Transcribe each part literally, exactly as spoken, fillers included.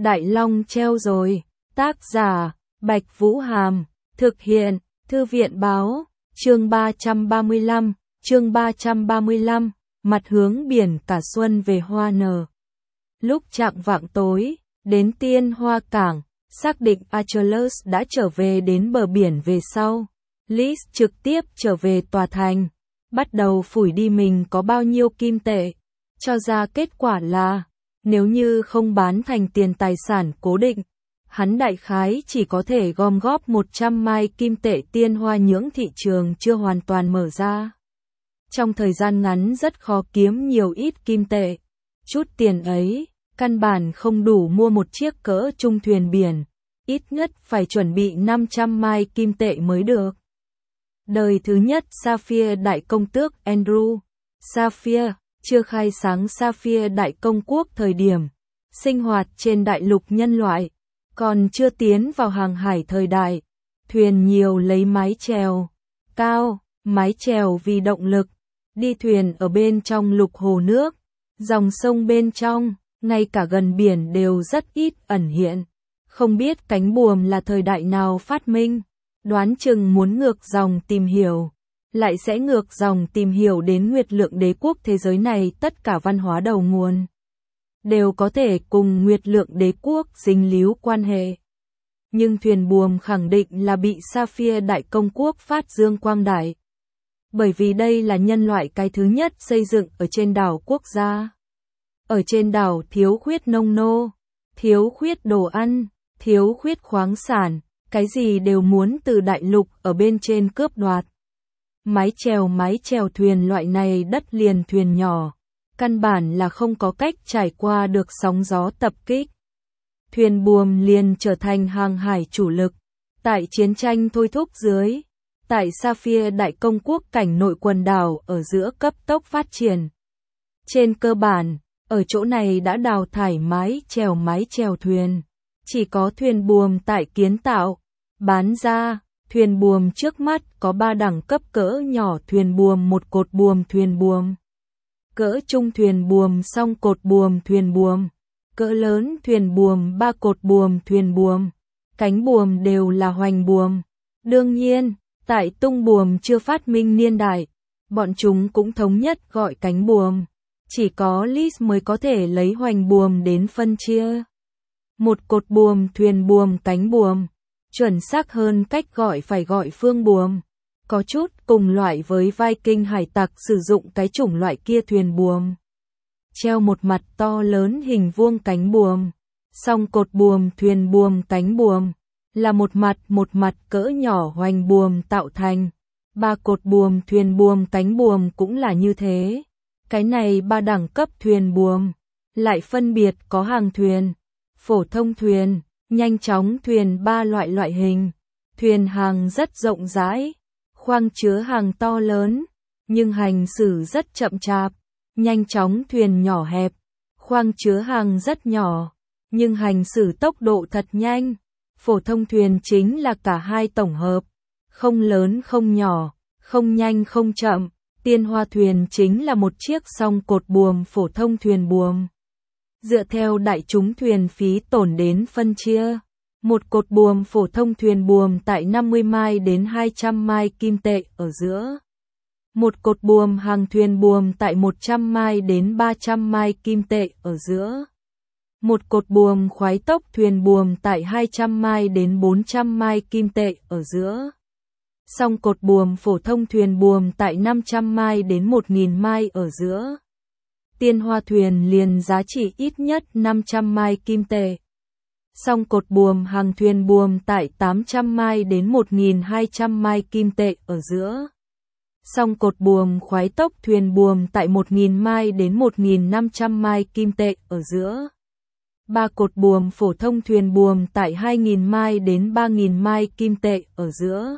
Đại Long treo rồi. Tác giả, Bạch Vũ Hàm. Thực hiện, Thư viện Báo. Chương ba trăm ba mươi lăm, chương ba trăm ba mươi lăm, mặt hướng biển cả xuân về hoa nở. Lúc chạng vạng tối, đến Tiên Hoa Cảng, xác định Achilles đã trở về đến bờ biển về sau. Liz trực tiếp trở về tòa thành, bắt đầu phủi đi mình có bao nhiêu kim tệ, cho ra kết quả là, nếu như không bán thành tiền tài sản cố định, hắn đại khái chỉ có thể gom góp một trăm mai kim tệ tiên hoa nhưỡng thị trường chưa hoàn toàn mở ra. Trong thời gian ngắn rất khó kiếm nhiều ít kim tệ. Chút tiền ấy, căn bản không đủ mua một chiếc cỡ trung thuyền biển, ít nhất phải chuẩn bị năm trăm mai kim tệ mới được. Đời thứ nhất Sapphire Đại Công Tước Andrew Sapphire, chưa khai sáng Sapphire Đại Công Quốc thời điểm, sinh hoạt trên đại lục nhân loại, còn chưa tiến vào hàng hải thời đại. Thuyền nhiều lấy mái chèo cao, mái chèo vì động lực, đi thuyền ở bên trong lục hồ nước, dòng sông bên trong, ngay cả gần biển đều rất ít ẩn hiện. Không biết cánh buồm là thời đại nào phát minh, đoán chừng muốn ngược dòng tìm hiểu, lại sẽ ngược dòng tìm hiểu đến Nguyệt Lượng Đế Quốc. Thế giới này tất cả văn hóa đầu nguồn đều có thể cùng Nguyệt Lượng Đế Quốc dính líu quan hệ. Nhưng thuyền buồm khẳng định là bị Sapphire Đại Công Quốc phát dương quang đại. Bởi vì đây là nhân loại cái thứ nhất xây dựng ở trên đảo quốc gia. Ở trên đảo thiếu khuyết nông nô, thiếu khuyết đồ ăn, thiếu khuyết khoáng sản, cái gì đều muốn từ đại lục ở bên trên cướp đoạt. Mái chèo mái chèo thuyền loại này đất liền thuyền nhỏ, căn bản là không có cách trải qua được sóng gió tập kích. Thuyền buồm liền trở thành hàng hải chủ lực. Tại chiến tranh thôi thúc dưới, tại Sapphire Đại Công Quốc cảnh nội quần đảo ở giữa cấp tốc phát triển. Trên cơ bản, ở chỗ này đã đào thải mái chèo mái chèo thuyền. Chỉ có thuyền buồm tại kiến tạo, bán ra. Thuyền buồm trước mắt có ba đẳng cấp: cỡ nhỏ thuyền buồm, một cột buồm thuyền buồm, cỡ trung thuyền buồm, song cột buồm thuyền buồm, cỡ lớn thuyền buồm, ba cột buồm thuyền buồm. Cánh buồm đều là hoành buồm. Đương nhiên, tại tung buồm chưa phát minh niên đại, bọn chúng cũng thống nhất gọi cánh buồm. Chỉ có Liz mới có thể lấy hoành buồm đến phân chia. Một cột buồm thuyền buồm, cánh buồm. Chuẩn xác hơn cách gọi phải gọi phương buồm. Có chút cùng loại với Viking hải tặc sử dụng cái chủng loại kia thuyền buồm. Treo một mặt to lớn hình vuông cánh buồm. Song cột buồm thuyền buồm, cánh buồm là một mặt một mặt cỡ nhỏ hoành buồm tạo thành. Ba cột buồm thuyền buồm, cánh buồm cũng là như thế. Cái này ba đẳng cấp thuyền buồm lại phân biệt có hàng thuyền, phổ thông thuyền, nhanh chóng thuyền, ba loại loại hình. Thuyền hàng rất rộng rãi, khoang chứa hàng to lớn, nhưng hành xử rất chậm chạp. Nhanh chóng thuyền nhỏ hẹp, khoang chứa hàng rất nhỏ, nhưng hành xử tốc độ thật nhanh. Phổ thông thuyền chính là cả hai tổng hợp, không lớn không nhỏ, không nhanh không chậm. Tiên hoa thuyền chính là một chiếc song cột buồm phổ thông thuyền buồm. Dựa theo đại chúng thuyền phí tổn đến phân chia, một cột buồm phổ thông thuyền buồm tại năm mươi mai đến hai trăm mai kim tệ ở giữa. Một cột buồm hàng thuyền buồm tại một trăm mai đến ba trăm mai kim tệ ở giữa. Một cột buồm khoái tốc thuyền buồm tại hai trăm mai đến bốn trăm mai kim tệ ở giữa. Song cột buồm phổ thông thuyền buồm tại năm trăm mai đến một nghìn mai ở giữa. Tiên hoa thuyền liền giá trị ít nhất năm trăm mai kim tệ. Song cột buồm hàng thuyền buồm tại tám trăm mai đến một nghìn hai trăm mai kim tệ ở giữa. Song cột buồm khoái tốc thuyền buồm tại một nghìn mai đến một nghìn năm trăm mai kim tệ ở giữa. Ba cột buồm phổ thông thuyền buồm tại hai nghìn mai đến ba nghìn mai kim tệ ở giữa.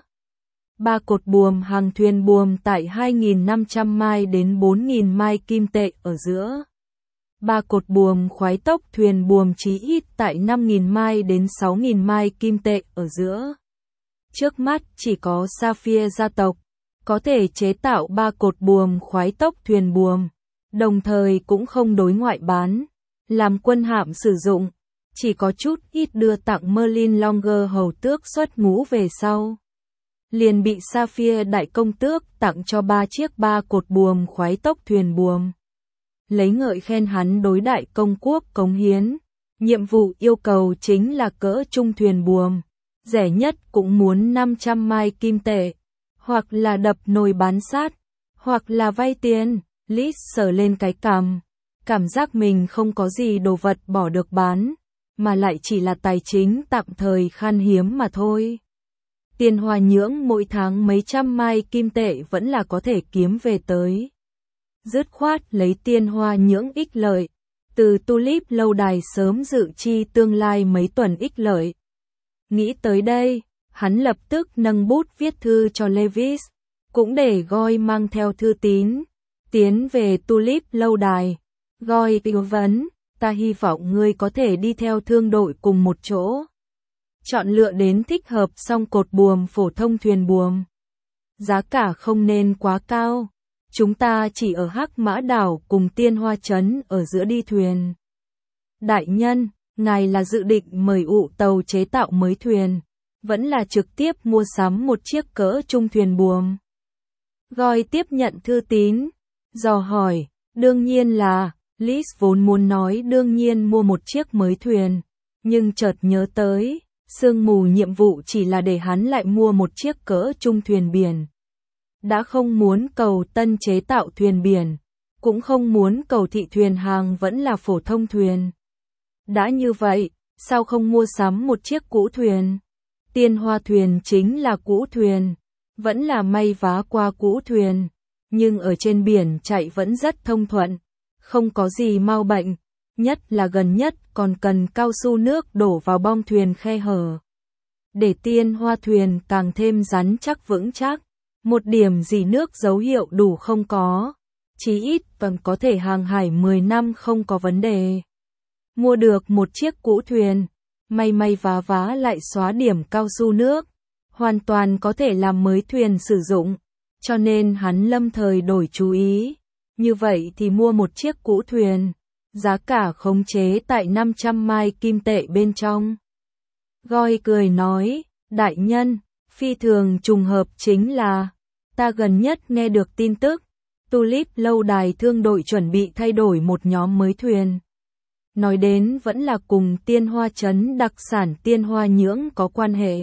Ba cột buồm hàng thuyền buồm tại hai nghìn năm trăm mai đến bốn nghìn mai kim tệ ở giữa. Ba cột buồm khoái tốc thuyền buồm chí ít tại năm nghìn mai đến sáu nghìn mai kim tệ ở giữa. Trước mắt chỉ có Sapphire gia tộc có thể chế tạo ba cột buồm khoái tốc thuyền buồm, đồng thời cũng không đối ngoại bán, làm quân hạm sử dụng. chỉ có chút ít đưa tặng Merlin Longer hầu tước xuất ngũ về sau. Liền bị Sapphire đại công tước tặng cho ba chiếc ba cột buồm khoái tốc thuyền buồm. Lấy ngợi khen hắn đối đại công quốc cống hiến. Nhiệm vụ yêu cầu chính là cỡ trung thuyền buồm. Rẻ nhất cũng muốn năm trăm mai kim tệ. Hoặc là đập nồi bán sát. Hoặc là vay tiền. Liz sờ lên cái cằm. Cảm giác mình không có gì đồ vật bỏ được bán. Mà lại chỉ là tài chính tạm thời khan hiếm mà thôi. Tiền Hoa Nhưỡng mỗi tháng mấy trăm mai kim tệ vẫn là có thể kiếm về tới. Dứt khoát lấy Tiên Hoa Nhưỡng ích lợi. Từ Tulip lâu đài sớm dự chi tương lai mấy tuần ích lợi. Nghĩ tới đây, hắn lập tức nâng bút viết thư cho Lewis, cũng để Goy mang theo thư tín, tiến về Tulip lâu đài. Goy tư vấn, ta hy vọng ngươi có thể đi theo thương đội cùng một chỗ. Chọn lựa đến thích hợp song cột buồm phổ thông thuyền buồm. Giá cả không nên quá cao. Chúng ta chỉ ở Hắc Mã đảo cùng Tiên Hoa trấn ở giữa đi thuyền. Đại nhân, ngài là dự định mời ụ tàu chế tạo mới thuyền, vẫn là trực tiếp mua sắm một chiếc cỡ trung thuyền buồm? Goy tiếp nhận thư tín, dò hỏi, đương nhiên là, Liz vốn muốn nói đương nhiên mua một chiếc mới thuyền, nhưng chợt nhớ tới, sương mù nhiệm vụ chỉ là để hắn lại mua một chiếc cỡ trung thuyền biển. Đã không muốn cầu tân chế tạo thuyền biển, cũng không muốn cầu thị thuyền hàng vẫn là phổ thông thuyền. Đã như vậy, sao không mua sắm một chiếc cũ thuyền? Tiên Hoa thuyền chính là cũ thuyền, vẫn là may vá qua cũ thuyền, nhưng ở trên biển chạy vẫn rất thông thuận, không có gì mau bệnh, nhất là gần nhất còn cần cao su nước đổ vào bong thuyền khe hở. Để Tiên Hoa thuyền càng thêm rắn chắc vững chắc. Một điểm gì nước dấu hiệu đủ không có, chí ít vẫn có thể hàng hải mười năm không có vấn đề. Mua được một chiếc cũ thuyền, may may vá vá lại xóa điểm cao su nước, hoàn toàn có thể làm mới thuyền sử dụng, cho nên hắn lâm thời đổi chú ý. Như vậy thì mua một chiếc cũ thuyền, giá cả khống chế tại năm trăm mai kim tệ bên trong. Goy cười nói, đại nhân, phi thường trùng hợp chính là, ta gần nhất nghe được tin tức, Tulip lâu đài thương đội chuẩn bị thay đổi một nhóm mới thuyền. Nói đến vẫn là cùng Tiên Hoa trấn đặc sản Tiên Hoa Nhưỡng có quan hệ.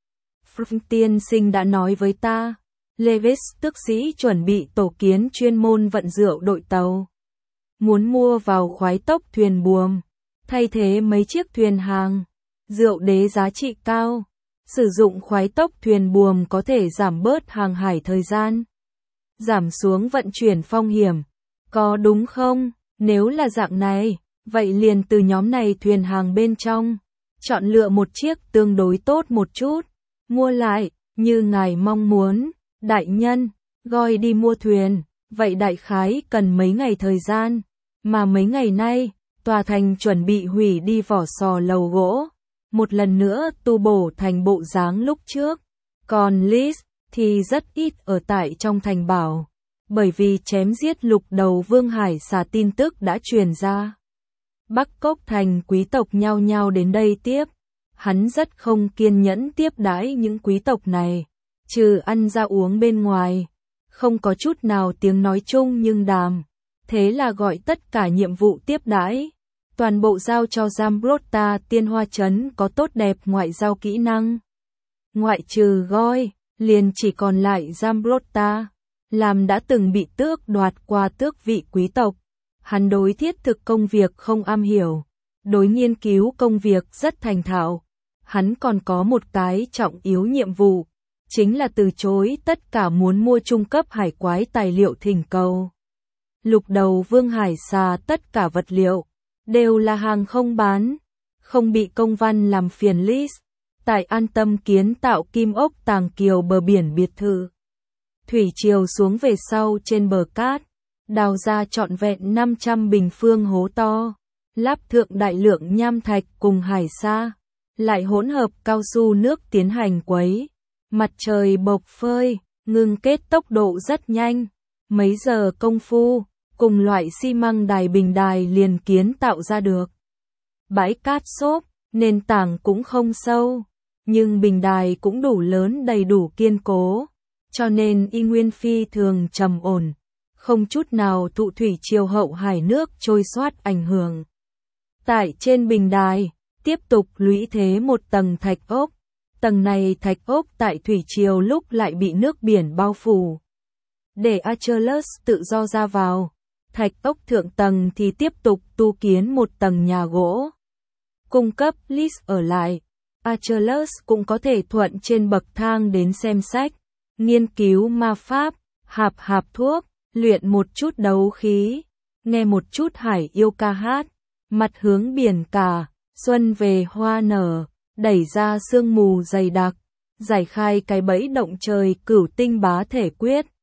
Frank tiên sinh đã nói với ta, Lewis tức sĩ chuẩn bị tổ kiến chuyên môn vận rượu đội tàu. Muốn mua vào khoái tốc thuyền buồm, thay thế mấy chiếc thuyền hàng, rượu đế giá trị cao. Sử dụng khoái tốc thuyền buồm có thể giảm bớt hàng hải thời gian, giảm xuống vận chuyển phong hiểm. Có đúng không? Nếu là dạng này, vậy liền từ nhóm này thuyền hàng bên trong, chọn lựa một chiếc tương đối tốt một chút, mua lại, như ngài mong muốn. Đại nhân, Goy đi mua thuyền, vậy đại khái cần mấy ngày thời gian, mà mấy ngày nay, tòa thành chuẩn bị hủy đi vỏ sò lầu gỗ. Một lần nữa tu bổ thành bộ dáng lúc trước. Còn Liz thì rất ít ở tại trong thành bảo, bởi vì chém giết lục đầu Vương Hải xà tin tức đã truyền ra. Bắc Cốc thành quý tộc nhao nhao đến đây tiếp. Hắn rất không kiên nhẫn tiếp đãi những quý tộc này, trừ ăn ra uống bên ngoài, không có chút nào tiếng nói chung nhưng đàm. Thế là gọi tất cả nhiệm vụ tiếp đãi. Toàn bộ giao cho Zambrotta Tiên Hoa trấn có tốt đẹp ngoại giao kỹ năng. Ngoại trừ Goy, liền chỉ còn lại Zambrotta, làm đã từng bị tước đoạt qua tước vị quý tộc. Hắn đối thiết thực công việc không am hiểu, đối nghiên cứu công việc rất thành thạo. Hắn còn có một cái trọng yếu nhiệm vụ, chính là từ chối tất cả muốn mua trung cấp hải quái tài liệu thỉnh cầu. Lục đầu Vương Hải xà tất cả vật liệu đều là hàng không bán, không bị công văn làm phiền Liz. Tại an tâm kiến tạo kim ốc tàng kiều bờ biển biệt thự. Thủy triều xuống về sau trên bờ cát, đào ra trọn vẹn năm trăm bình phương hố to, lắp thượng đại lượng nham thạch cùng hải sa, lại hỗn hợp cao su nước tiến hành quấy. Mặt trời bộc phơi, ngưng kết tốc độ rất nhanh, mấy giờ công phu, cùng loại xi măng đài bình đài liền kiến tạo ra được. bãi cát xốp, nền tảng cũng không sâu, nhưng bình đài cũng đủ lớn đầy đủ kiên cố, cho nên y nguyên phi thường trầm ổn, không chút nào thụ thủy triều hậu hải nước trôi xoát ảnh hưởng. Tại trên bình đài, tiếp tục lũy thế một tầng thạch ốc, tầng này thạch ốc tại thủy triều lúc lại bị nước biển bao phủ. Để Achilles tự do ra vào, thạch ốc thượng tầng thì tiếp tục tu kiến một tầng nhà gỗ. Cung cấp Lys ở lại, Achilles cũng có thể thuận trên bậc thang đến xem sách, nghiên cứu ma pháp, hạp hạp thuốc, luyện một chút đấu khí, nghe một chút hải yêu ca hát, mặt hướng biển cả, xuân về hoa nở, đẩy ra sương mù dày đặc, giải khai cái bẫy động trời cửu tinh bá thể quyết.